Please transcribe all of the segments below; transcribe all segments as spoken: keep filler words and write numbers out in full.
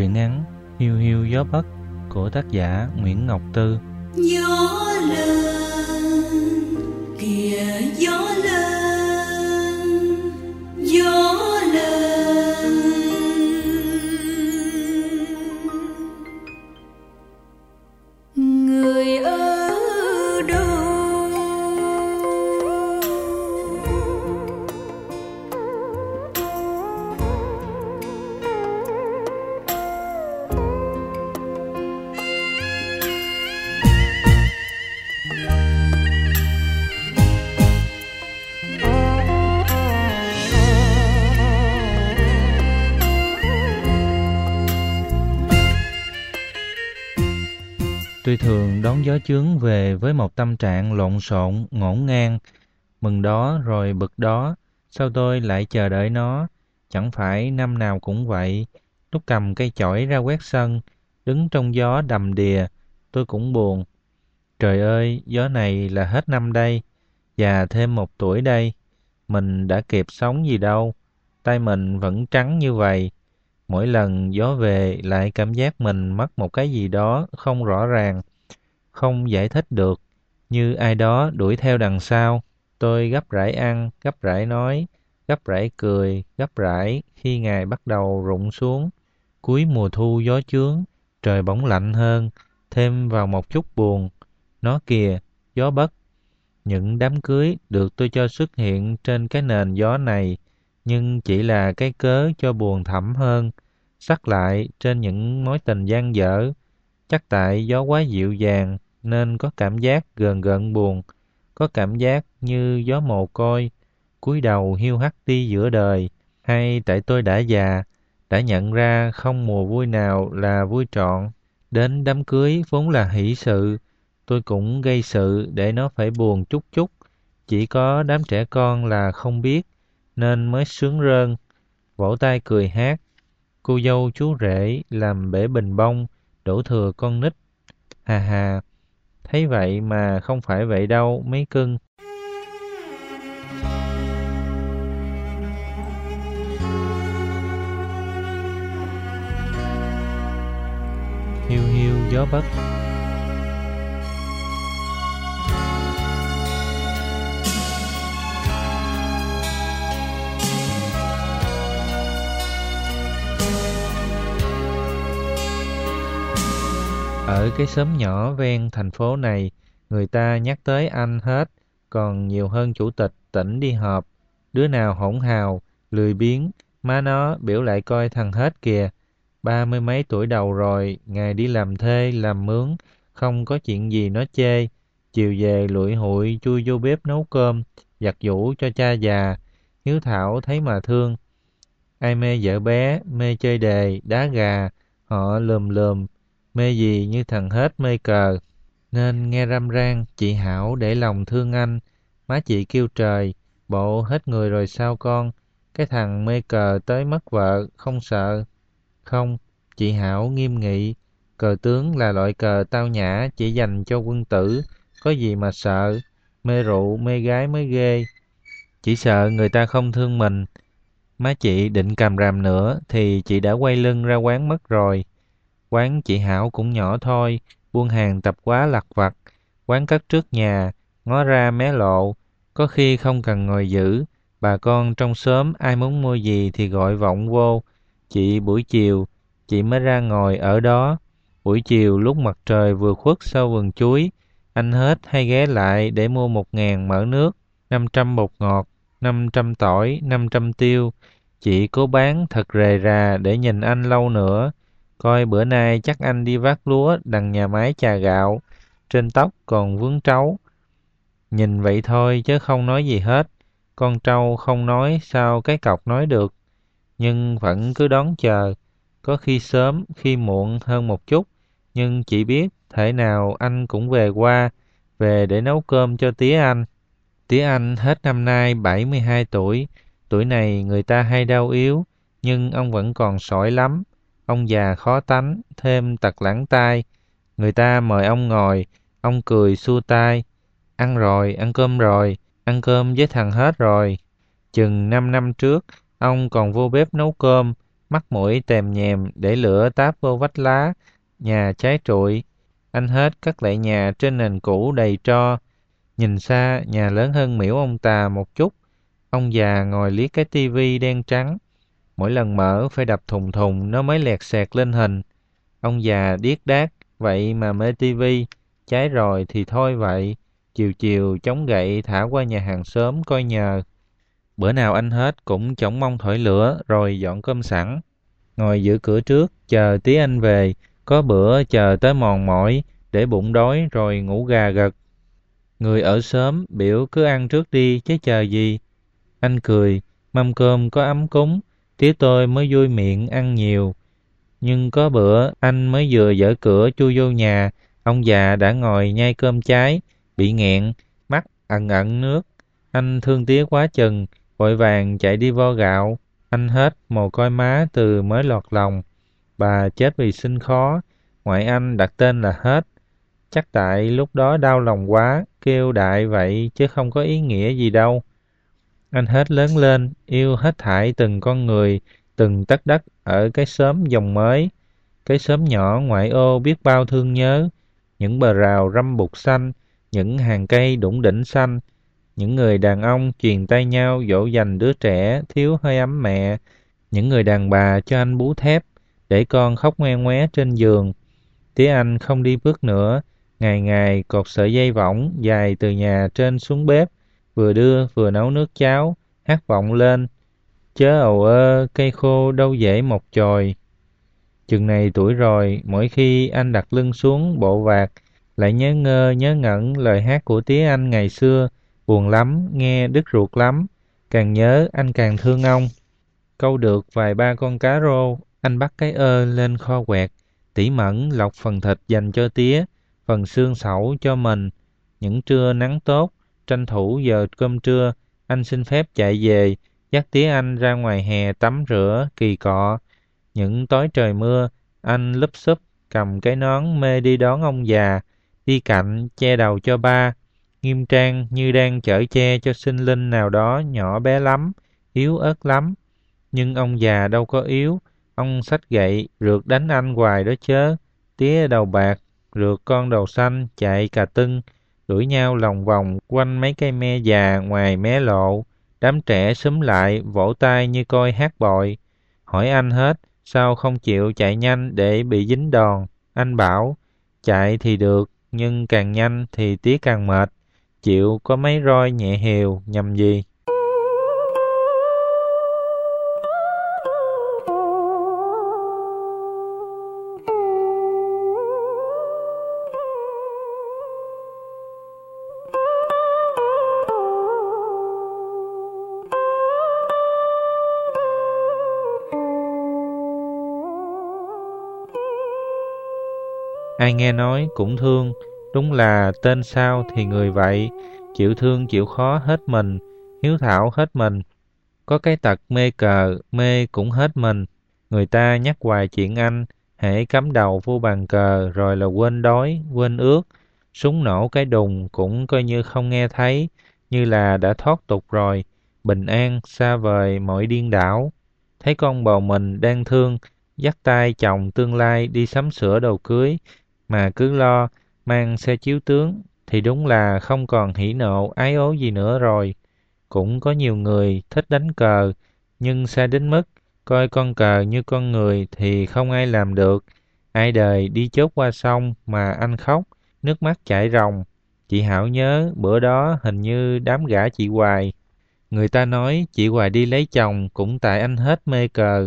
Truyện ngắn Hiu Hiu Gió Bất của tác giả Nguyễn Ngọc Tư. Gió lên kìa, gió lên, gió lên. Người ở đâu? Tôi thường đón gió chướng về với một tâm trạng lộn xộn, ngổn ngang, mừng đó rồi bực đó, sao tôi lại chờ đợi nó, chẳng phải năm nào cũng vậy. Lúc cầm cây chổi ra quét sân, đứng trong gió đầm đìa, tôi cũng buồn. Trời ơi, gió này là hết năm đây, già thêm một tuổi đây, mình đã kịp sống gì đâu, tay mình vẫn trắng như vậy. Mỗi lần gió về lại cảm giác mình mất một cái gì đó không rõ ràng, không giải thích được, như ai đó đuổi theo đằng sau. Tôi gấp rãi ăn, gấp rãi nói, gấp rãi cười, gấp rãi khi ngày bắt đầu rụng xuống. Cuối mùa thu gió chướng, trời bỗng lạnh hơn, thêm vào một chút buồn. Nó kìa, gió bất. Những đám cưới được tôi cho xuất hiện trên cái nền gió này, nhưng chỉ là cái cớ cho buồn thẳm hơn, sắc lại trên những mối tình dang dở. Chắc tại gió quá dịu dàng nên có cảm giác gần gợn buồn, có cảm giác như gió mồ côi, cúi đầu hiu hắt đi giữa đời. Hay tại tôi đã già, đã nhận ra không mùa vui nào là vui trọn. Đến đám cưới vốn là hỷ sự, tôi cũng gây sự để nó phải buồn chút chút. Chỉ có đám trẻ con là không biết, nên mới sướng rơn, vỗ tay cười hát. Cô dâu chú rể làm bể bình bông, đổ thừa con nít. Hà hà, thấy vậy mà không phải vậy đâu mấy cưng. Hiu hiu gió bất. Ở cái xóm nhỏ ven thành phố này, người ta nhắc tới anh hết, còn nhiều hơn chủ tịch tỉnh đi họp. Đứa nào hỗn hào, lười biếng, má nó biểu lại coi thằng hết kìa. Ba mươi mấy tuổi đầu rồi, ngày đi làm thuê, làm mướn, không có chuyện gì nó chê. Chiều về lụi hụi chui vô bếp nấu cơm, giặt giũ cho cha già. Hiếu thảo thấy mà thương. Ai mê vợ bé, mê chơi đề, đá gà, họ lườm lườm. Mê gì như thằng hết mê cờ. Nên nghe râm ran, chị Hảo để lòng thương anh. Má chị kêu trời, bộ hết người rồi sao con? Cái thằng mê cờ tới mất vợ, không sợ. Không, chị Hảo nghiêm nghị. Cờ tướng là loại cờ tao nhã, chỉ dành cho quân tử. Có gì mà sợ, mê rượu, mê gái mới ghê. Chỉ sợ người ta không thương mình. Má chị định càm ràm nữa, thì chị đã quay lưng ra quán mất rồi. Quán chị Hảo cũng nhỏ thôi, buôn hàng tập quá lặt vặt. Quán cất trước nhà, ngó ra mé lộ, có khi không cần ngồi giữ. Bà con trong xóm ai muốn mua gì thì gọi vọng vô. Chị buổi chiều, chị mới ra ngồi ở đó. Buổi chiều lúc mặt trời vừa khuất sau vườn chuối, anh hết hay ghé lại để mua một ngàn mỡ nước, năm trăm bột ngọt, năm trăm tỏi, năm trăm tiêu. Chị cố bán thật rề rà để nhìn anh lâu nữa. Coi bữa nay chắc anh đi vác lúa đằng nhà máy chà gạo, trên tóc còn vướng trấu. Nhìn vậy thôi chứ không nói gì hết. Con trâu không nói sao cái cọc nói được. Nhưng vẫn cứ đón chờ. Có khi sớm, khi muộn hơn một chút. Nhưng chị biết thể nào anh cũng về qua, về để nấu cơm cho tía anh. Tía anh hết năm nay bảy mươi hai tuổi. Tuổi này người ta hay đau yếu, nhưng ông vẫn còn sỏi lắm. Ông già khó tánh, thêm tật lãng tai. Người ta mời ông ngồi, ông cười xua tay. Ăn rồi, ăn cơm rồi, ăn cơm với thằng hết rồi. Chừng năm năm trước, ông còn vô bếp nấu cơm, mắt mũi tèm nhèm để lửa táp vô vách lá, nhà cháy trụi. Anh hết cất lại nhà trên nền cũ đầy tro. Nhìn xa, nhà lớn hơn miễu ông Tà một chút. Ông già ngồi liếc cái tivi đen trắng. Mỗi lần mở phải đập thùng thùng nó mới lẹt xẹt lên hình. Ông già điếc đát, vậy mà mê tivi. Cháy rồi thì thôi vậy. Chiều chiều chống gậy thả qua nhà hàng xóm coi nhờ. Bữa nào anh hết cũng chổng mông thổi lửa rồi dọn cơm sẵn. Ngồi giữ cửa trước chờ tí anh về. Có bữa chờ tới mòn mỏi để bụng đói rồi ngủ gà gật. Người ở xóm biểu cứ ăn trước đi chứ chờ gì. Anh cười, mâm cơm có ấm cúng, tía tôi mới vui miệng ăn nhiều. Nhưng có bữa anh mới vừa dở cửa chui vô nhà, ông già đã ngồi nhai cơm cháy, bị nghẹn, mắt ẩn ẩn nước. Anh thương tía quá chừng, vội vàng chạy đi vo gạo. Anh hết mồ côi má từ mới lọt lòng. Bà chết vì sinh khó, ngoại anh đặt tên là Hết. Chắc tại lúc đó đau lòng quá, kêu đại vậy chứ không có ý nghĩa gì đâu. Anh Hết lớn lên, yêu hết thảy từng con người, từng tấc đất ở cái xóm Dòng Mới. Cái xóm nhỏ ngoại ô biết bao thương nhớ, những bờ rào râm bụt xanh, những hàng cây đủng đỉnh xanh, những người đàn ông truyền tay nhau dỗ dành đứa trẻ thiếu hơi ấm mẹ, những người đàn bà cho anh bú thép, để con khóc ngoe ngoé trên giường. Tía anh không đi bước nữa, ngày ngày cột sợi dây võng dài từ nhà trên xuống bếp, vừa đưa vừa nấu nước cháo, hát vọng lên. Chớ ầu ơ, cây khô đâu dễ mọc chồi. Chừng này tuổi rồi, mỗi khi anh đặt lưng xuống bộ vạt, lại nhớ ngơ nhớ ngẩn lời hát của tía anh ngày xưa, buồn lắm, nghe đứt ruột lắm. Càng nhớ anh càng thương ông. Câu được vài ba con cá rô, anh bắt cái ơ lên kho quẹt, tỉ mẩn lọc phần thịt dành cho tía, phần xương sẩu cho mình. Những trưa nắng tốt, tranh thủ giờ cơm trưa, anh xin phép chạy về, dắt tía anh ra ngoài hè tắm rửa, kỳ cọ. Những tối trời mưa, anh lúp xúp cầm cái nón mê đi đón ông già, đi cạnh che đầu cho ba, nghiêm trang như đang chở che cho sinh linh nào đó nhỏ bé lắm, yếu ớt lắm. Nhưng ông già đâu có yếu, ông xách gậy rượt đánh anh hoài đó chớ. Tía đầu bạc rượt con đầu xanh chạy cà tưng, đuổi nhau lòng vòng quanh mấy cây me già ngoài mé lộ. Đám trẻ xúm lại vỗ tay như coi hát bội. Hỏi anh Hết sao không chịu chạy nhanh để bị dính đòn. Anh bảo chạy thì được, nhưng càng nhanh thì tía càng mệt. Chịu có mấy roi nhẹ hều nhầm gì. Ai nghe nói cũng thương, đúng là tên sao thì người vậy, chịu thương chịu khó hết mình, hiếu thảo hết mình. Có cái tật mê cờ, mê cũng hết mình. Người ta nhắc hoài chuyện anh, hễ cắm đầu vô bàn cờ rồi là quên đói, quên ước. Súng nổ cái đùng cũng coi như không nghe thấy, như là đã thoát tục rồi, bình an, xa vời mọi điên đảo. Thấy con bầu mình đang thương, dắt tay chồng tương lai đi sắm sửa đồ cưới, mà cứ lo mang xe chiếu tướng thì đúng là không còn hỉ nộ ái ố gì nữa rồi. Cũng có nhiều người thích đánh cờ, nhưng sai đến mức coi con cờ như con người thì không ai làm được. Ai đời đi chốt qua sông mà anh khóc, nước mắt chảy ròng. Chị Hảo nhớ bữa đó hình như đám gả chị Hoài. Người ta nói chị Hoài đi lấy chồng cũng tại anh Hết mê cờ.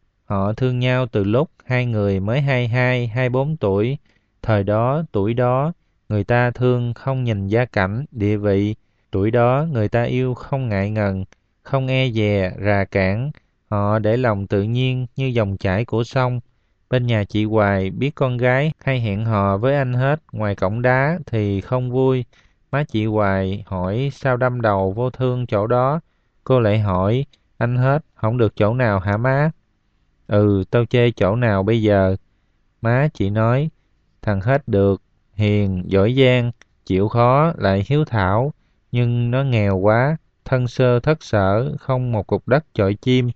Họ thương nhau từ lúc hai người mới hai hai, hai bốn tuổi. Thời đó, tuổi đó, người ta thương không nhìn gia cảnh, địa vị. Tuổi đó, người ta yêu không ngại ngần, không e dè, rà cản. Họ để lòng tự nhiên như dòng chảy của sông. Bên nhà chị Hoài biết con gái hay hẹn hò với anh Hết ngoài cổng đá thì không vui. Má chị Hoài hỏi sao đâm đầu vô thương chỗ đó. Cô lại hỏi, anh Hết không được chỗ nào hả má? Ừ, tao chê chỗ nào bây giờ? Má chị nói, thằng Hết được, hiền, giỏi giang, chịu khó, lại hiếu thảo, nhưng nó nghèo quá, thân sơ thất sở, không một cục đất chọi chim,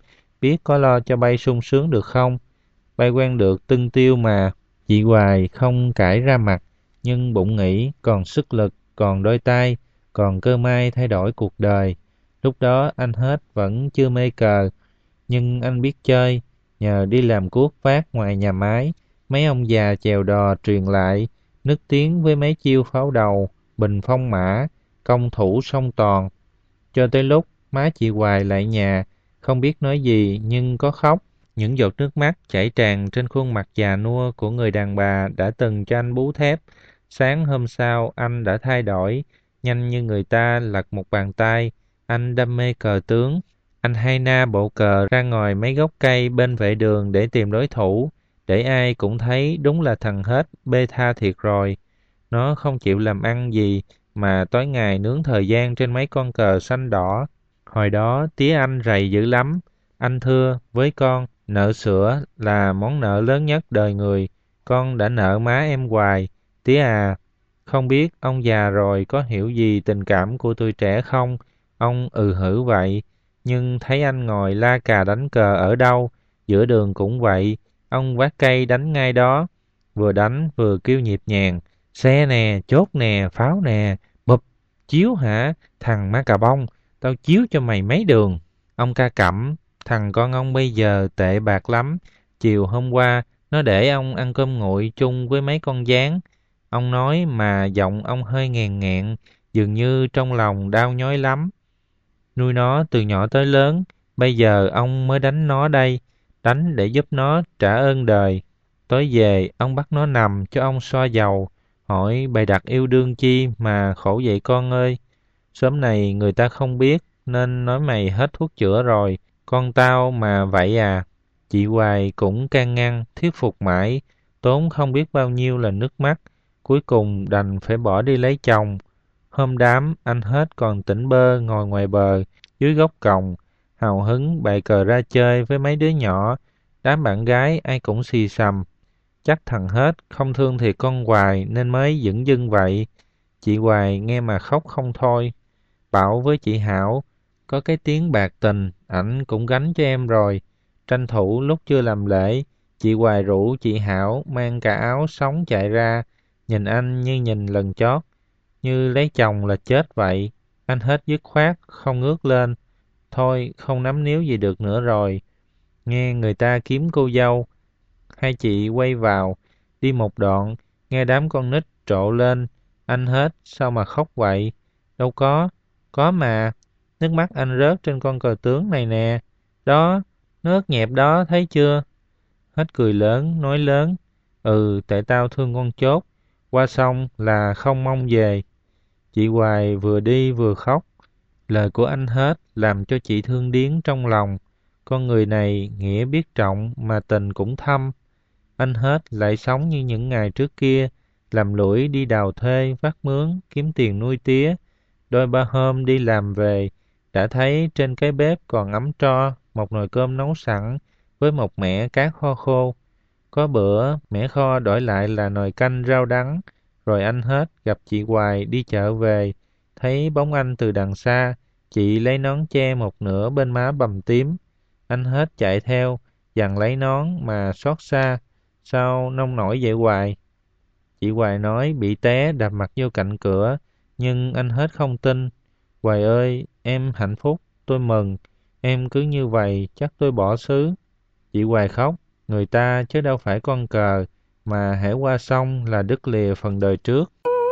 biết có lo cho bay sung sướng được không? Bay quen được tưng tiêu mà. Chị Hoài không cãi ra mặt, nhưng bụng nghĩ còn sức lực, còn đôi tay, còn cơ may thay đổi cuộc đời. Lúc đó anh Hết vẫn chưa mê cờ, nhưng anh biết chơi, nhờ đi làm cuốc phát ngoài nhà máy. Mấy ông già chèo đò truyền lại, nức tiếng với mấy chiêu pháo đầu, bình phong mã, công thủ song toàn. Cho tới lúc má chị Hoài lại nhà, không biết nói gì nhưng có khóc. Những giọt nước mắt chảy tràn trên khuôn mặt già nua của người đàn bà đã từng cho anh bú thép. Sáng hôm sau anh đã thay đổi, nhanh như người ta lật một bàn tay. Anh đam mê cờ tướng. Anh hay na bộ cờ ra ngồi mấy gốc cây bên vệ đường để tìm đối thủ, để ai cũng thấy đúng là thằng Hết bê tha thiệt rồi. Nó không chịu làm ăn gì mà tối ngày nướng thời gian trên mấy con cờ xanh đỏ. Hồi đó tía anh rầy dữ lắm. Anh thưa với con, nợ sữa là món nợ lớn nhất đời người. Con đã nợ má em hoài. Tía à, không biết ông già rồi có hiểu gì tình cảm của tuổi trẻ không? Ông ừ hử vậy. Nhưng thấy anh ngồi la cà đánh cờ ở đâu, giữa đường cũng vậy. Ông vác cây đánh ngay đó. Vừa đánh vừa kêu nhịp nhàng. Xe nè, chốt nè, pháo nè, bụp, chiếu hả? Thằng má cà bông, tao chiếu cho mày mấy đường. Ông ca cẩm, thằng con ông bây giờ tệ bạc lắm. Chiều hôm qua, nó để ông ăn cơm nguội chung với mấy con gián. Ông nói mà giọng ông hơi nghèn nghẹn, dường như trong lòng đau nhói lắm. Nuôi nó từ nhỏ tới lớn, bây giờ ông mới đánh nó đây, đánh để giúp nó trả ơn đời. Tối về, ông bắt nó nằm cho ông xoa dầu, hỏi bày đặt yêu đương chi mà khổ vậy con ơi. Sớm này người ta không biết, nên nói mày hết thuốc chữa rồi, con tao mà vậy à. Chị Hoài cũng can ngăn, thuyết phục mãi, tốn không biết bao nhiêu là nước mắt, cuối cùng đành phải bỏ đi lấy chồng. Hôm đám, anh Hết còn tỉnh bơ ngồi ngoài bờ, dưới gốc còng, hào hứng bày cờ ra chơi với mấy đứa nhỏ, đám bạn gái ai cũng xì xầm. Chắc thằng Hết không thương thì con Hoài nên mới dửng dưng vậy. Chị Hoài nghe mà khóc không thôi. Bảo với chị Hảo, có cái tiếng bạc tình, ảnh cũng gánh cho em rồi. Tranh thủ lúc chưa làm lễ, chị Hoài rủ chị Hảo mang cả áo sống chạy ra, nhìn anh như nhìn lần chót, như lấy chồng là chết vậy. Anh Hết dứt khoát, không ngước lên. Thôi, không nắm níu gì được nữa rồi. Nghe người ta kiếm cô dâu, hai chị quay vào, đi một đoạn, nghe đám con nít trộ lên. Anh Hết, sao mà khóc vậy? Đâu có, có mà. Nước mắt anh rớt trên con cờ tướng này nè. Đó, nó ướt nhẹp đó, thấy chưa? Hết cười lớn, nói lớn. Ừ, tại tao thương con chốt. Qua sông là không mong về. Chị Hoài vừa đi vừa khóc. Lời của anh Hết làm cho chị thương điếng trong lòng. Con người này nghĩa biết trọng mà tình cũng thâm. Anh Hết lại sống như những ngày trước kia, làm lũi đi đào thuê, vắt mướn, kiếm tiền nuôi tía. Đôi ba hôm đi làm về, đã thấy trên cái bếp còn ấm tro, một nồi cơm nấu sẵn với một mẻ cá kho khô. Có bữa, mẻ kho đổi lại là nồi canh rau đắng. Rồi anh Hết gặp chị Hoài đi chợ về, thấy bóng anh từ đằng xa, chị lấy nón che một nửa bên má bầm tím. Anh Hết chạy theo, dằn lấy nón mà xót xa. Sao nông nổi vậy Hoài? Chị Hoài nói bị té đập mặt vô cạnh cửa, nhưng anh Hết không tin. Hoài ơi, em hạnh phúc, tôi mừng. Em cứ như vậy, chắc tôi bỏ xứ. Chị Hoài khóc, người ta chứ đâu phải con cờ, mà hễ qua sông là đứt lìa phần đời trước.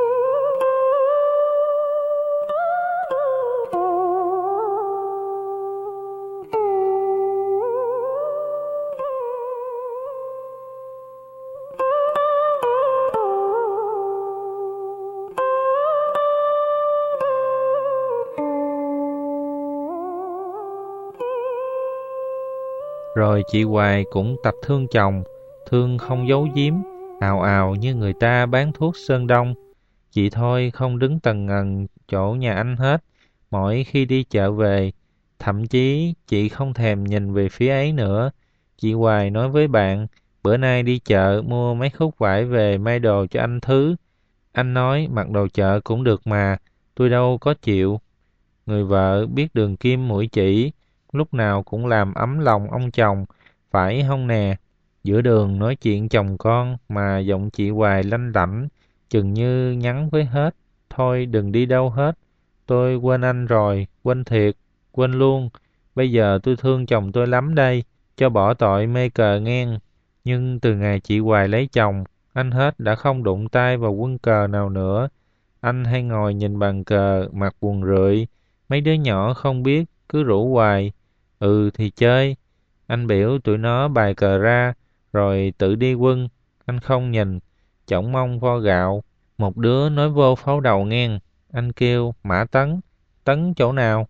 Rồi chị Hoài cũng tập thương chồng, thương không giấu giếm, ào ào như người ta bán thuốc sơn đông. Chị thôi không đứng tần ngần chỗ nhà anh Hết, mỗi khi đi chợ về, thậm chí chị không thèm nhìn về phía ấy nữa. Chị Hoài nói với bạn, bữa nay đi chợ mua mấy khúc vải về may đồ cho anh Thứ. Anh nói mặc đồ chợ cũng được mà, tôi đâu có chịu. Người vợ biết đường kim mũi chỉ, lúc nào cũng làm ấm lòng ông chồng, phải hông nè? Giữa đường nói chuyện chồng con mà giọng chị Hoài lanh lảnh, chừng như nhắn với hết. Thôi đừng đi đâu hết, tôi quên anh rồi, quên thiệt, quên luôn. Bây giờ tôi thương chồng tôi lắm đây, cho bỏ tội mê cờ ngang. Nhưng từ ngày chị Hoài lấy chồng, anh Hết đã không đụng tay vào quân cờ nào nữa. Anh hay ngồi nhìn bàn cờ, mặt buồn rười. Mấy đứa nhỏ không biết, cứ rủ hoài. Ừ thì chơi. Anh biểu tụi nó bài cờ ra, rồi tự đi quân. Anh không nhìn, chổng mông vo gạo. Một đứa nói vô pháo đầu ngang. Anh kêu, Mã Tấn. Tấn chỗ nào?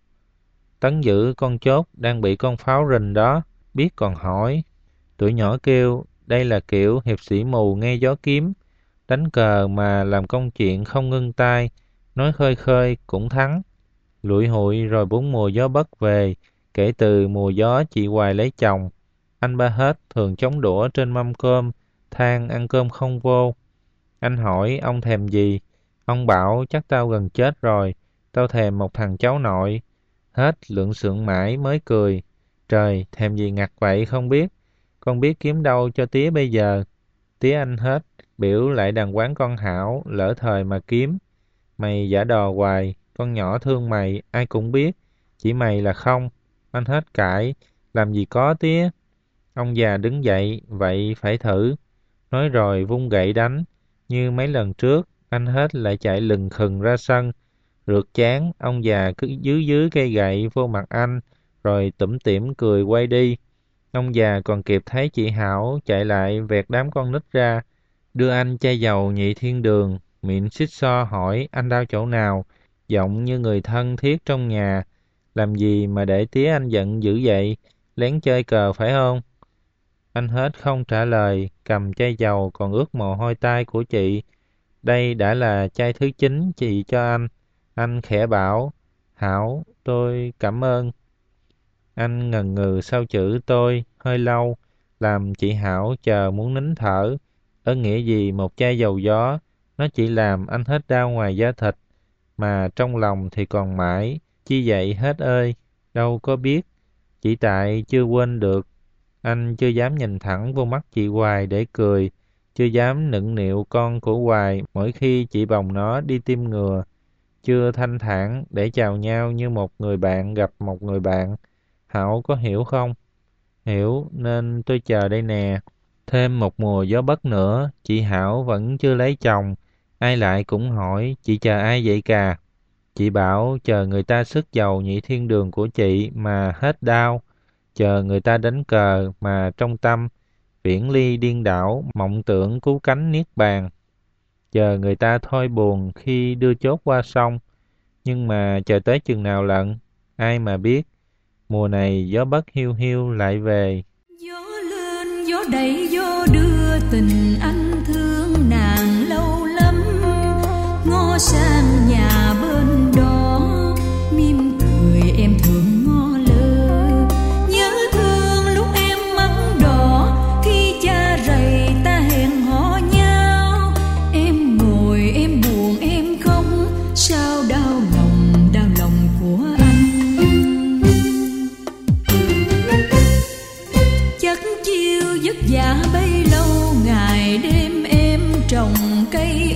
Tấn giữ con chốt đang bị con pháo rình đó. Biết còn hỏi. Tụi nhỏ kêu, đây là kiểu hiệp sĩ mù nghe gió kiếm. Đánh cờ mà làm công chuyện không ngưng tay. Nói khơi khơi cũng thắng. Lụi hụi rồi bốn mùa gió bất về. Kể từ mùa gió chị Hoài lấy chồng, anh ba Hết thường chống đũa trên mâm cơm, than ăn cơm không vô. Anh hỏi ông thèm gì? Ông bảo chắc tao gần chết rồi, tao thèm một thằng cháu nội. Hết lượn xượng mãi mới cười. Trời, thèm gì ngặt vậy không biết. Con biết kiếm đâu cho tía bây giờ. Tía anh Hết biểu lại đàng quán con Hảo, lỡ thời mà kiếm. Mày giả đò hoài, con nhỏ thương mày, ai cũng biết. Chỉ mày là không. Anh Hết cãi, làm gì có tía. Ông già đứng dậy, vậy phải thử. Nói rồi vung gậy đánh. Như mấy lần trước, anh Hết lại chạy lừng khừng ra sân. Rượt chán, ông già cứ dưới dưới cây gậy vô mặt anh, rồi tủm tỉm cười quay đi. Ông già còn kịp thấy chị Hảo chạy lại vẹt đám con nít ra, đưa anh chai dầu nhị thiên đường, miệng xích xoa hỏi anh đau chỗ nào, giọng như người thân thiết trong nhà. Làm gì mà để tía anh giận dữ vậy, lén chơi cờ phải không? Anh Hết không trả lời, cầm chai dầu còn ướt mồ hôi tay của chị. Đây đã là chai thứ chín chị cho anh. Anh khẽ bảo, Hảo, tôi cảm ơn. Anh ngần ngừ sau chữ tôi hơi lâu, làm chị Hảo chờ muốn nín thở. Ơn nghĩa gì một chai dầu gió, nó chỉ làm anh Hết đau ngoài da thịt, mà trong lòng thì còn mãi. Chi vậy Hết ơi, đâu có biết, chỉ tại chưa quên được. Anh chưa dám nhìn thẳng vô mắt chị Hoài để cười, chưa dám nựng nịu con của Hoài mỗi khi chị bồng nó đi tiêm ngừa, chưa thanh thản để chào nhau như một người bạn gặp một người bạn. Hảo có hiểu không? Hiểu, nên tôi chờ đây nè. Thêm một mùa gió bất nữa, chị Hảo vẫn chưa lấy chồng. Ai lại cũng hỏi, chị chờ ai vậy cà? Chị bảo chờ người ta sức dầu nhị thiên đường của chị mà hết đau. Chờ người ta đánh cờ mà trong tâm viễn ly điên đảo, mộng tưởng cứu cánh niết bàn. Chờ người ta thôi buồn khi đưa chốt qua sông. Nhưng mà chờ tới chừng nào lận, ai mà biết. Mùa này gió bất hiu hiu lại về. Gió lên gió đẩy gió đưa, tình anh thương nàng lâu lắm. Ngó sang nhà bên đó, mỉm cười em thường ngó lơ. Nhớ thương lúc em mắt đỏ, khi cha rầy ta hẹn hò nhau. Em ngồi em buồn em khóc, sao đau lòng đau lòng của anh. Chắc chiêu vất vả bấy lâu, ngày đêm em trồng cây